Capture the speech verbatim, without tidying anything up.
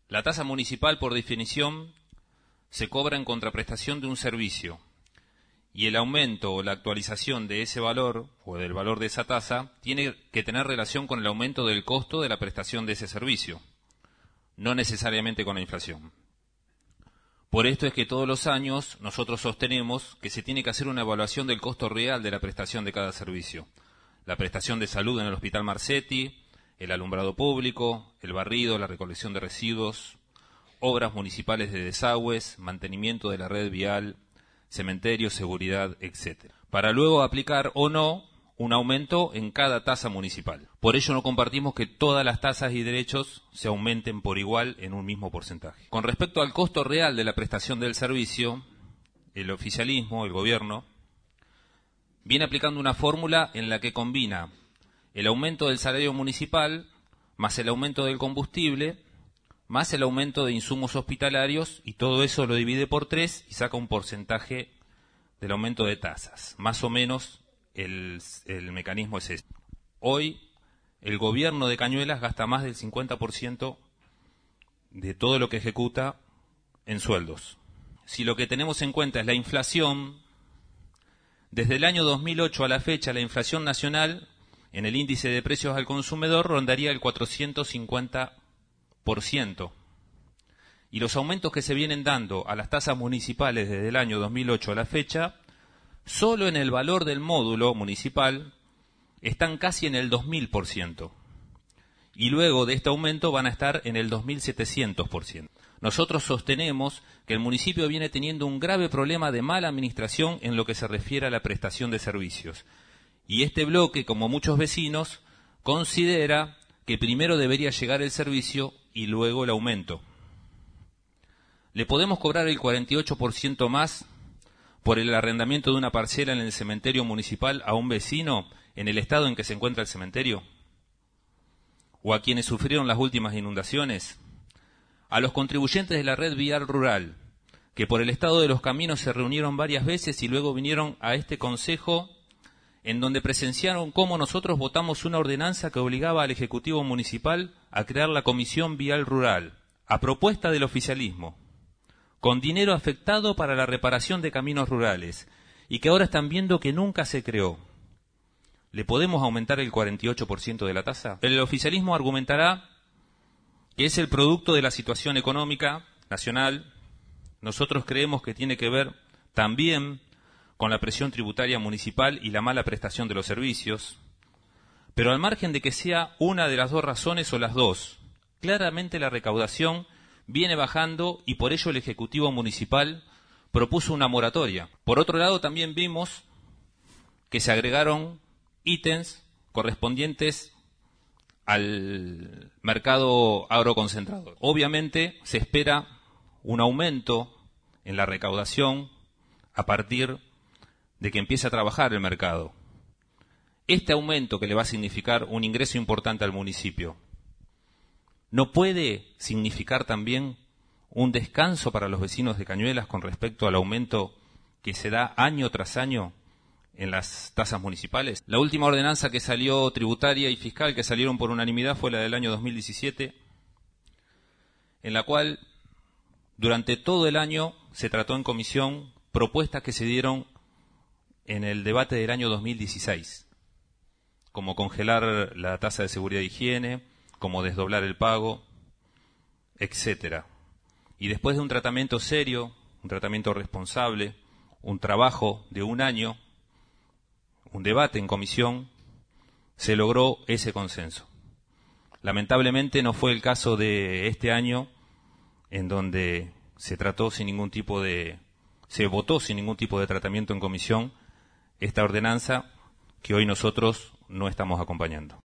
La tasa municipal, por definición, se cobra en contraprestación de un servicio, y el aumento o la actualización de ese valor o del valor de esa tasa tiene que tener relación con el aumento del costo de la prestación de ese servicio, no necesariamente con la inflación. Por esto es que todos los años nosotros sostenemos que se tiene que hacer una evaluación del costo real de la prestación de cada servicio. La prestación de salud en el Hospital Marcetti, el alumbrado público, el barrido, la recolección de residuos, obras municipales de desagües, mantenimiento de la red vial, cementerios, seguridad, etcétera, para luego aplicar o no un aumento en cada tasa municipal. Por ello no compartimos que todas las tasas y derechos se aumenten por igual en un mismo porcentaje. Con respecto al costo real de la prestación del servicio, el oficialismo, el gobierno, viene aplicando una fórmula en la que combina el aumento del salario municipal más el aumento del combustible más el aumento de insumos hospitalarios, y todo eso lo divide por tres y saca un porcentaje del aumento de tasas. Más o menos el, el mecanismo es este. Hoy el gobierno de Cañuelas gasta más del cincuenta por ciento de todo lo que ejecuta en sueldos. Si lo que tenemos en cuenta es la inflación, desde el año dos mil ocho a la fecha la inflación nacional en el índice de precios al consumidor rondaría el cuatrocientos cincuenta por ciento. Y los aumentos que se vienen dando a las tasas municipales desde el año dos mil ocho a la fecha, solo en el valor del módulo municipal están casi en el dos mil por ciento. Y luego de este aumento van a estar en el dos mil setecientos por ciento. Nosotros sostenemos que el municipio viene teniendo un grave problema de mala administración en lo que se refiere a la prestación de servicios. Y este bloque, como muchos vecinos, considera que primero debería llegar el servicio y luego el aumento. ¿Le podemos cobrar el cuarenta y ocho por ciento más por el arrendamiento de una parcela en el cementerio municipal a un vecino en el estado en que se encuentra el cementerio? ¿O a quienes sufrieron las últimas inundaciones? ¿A los contribuyentes de la red vial rural, que por el estado de los caminos se reunieron varias veces y luego vinieron a este consejo, en donde presenciaron cómo nosotros votamos una ordenanza que obligaba al Ejecutivo Municipal a crear la Comisión Vial Rural, a propuesta del oficialismo, con dinero afectado para la reparación de caminos rurales, y que ahora están viendo que nunca se creó? ¿Le podemos aumentar el cuarenta y ocho por ciento de la tasa? El oficialismo argumentará que es el producto de la situación económica nacional. Nosotros creemos que tiene que ver también con la presión tributaria municipal y la mala prestación de los servicios, pero al margen de que sea una de las dos razones o las dos, claramente la recaudación viene bajando y por ello el Ejecutivo Municipal propuso una moratoria. Por otro lado, también vimos que se agregaron ítems correspondientes al mercado agroconcentrador. Obviamente se espera un aumento en la recaudación a partir de que empiece a trabajar el mercado. Este aumento que le va a significar un ingreso importante al municipio, ¿no puede significar también un descanso para los vecinos de Cañuelas con respecto al aumento que se da año tras año en las tasas municipales? La última ordenanza que salió tributaria y fiscal, que salieron por unanimidad, fue la del año dos mil diecisiete, en la cual durante todo el año se trató en comisión propuestas que se dieron en el debate del año dos mil dieciséis, como congelar la tasa de seguridad e higiene, como desdoblar el pago, etcétera. Y después de un tratamiento serio, un tratamiento responsable, un trabajo de un año, un debate en comisión, se logró ese consenso. Lamentablemente no fue el caso de este año, en donde se trató sin ningún tipo de, se votó sin ningún tipo de tratamiento en comisión esta ordenanza que hoy nosotros no estamos acompañando.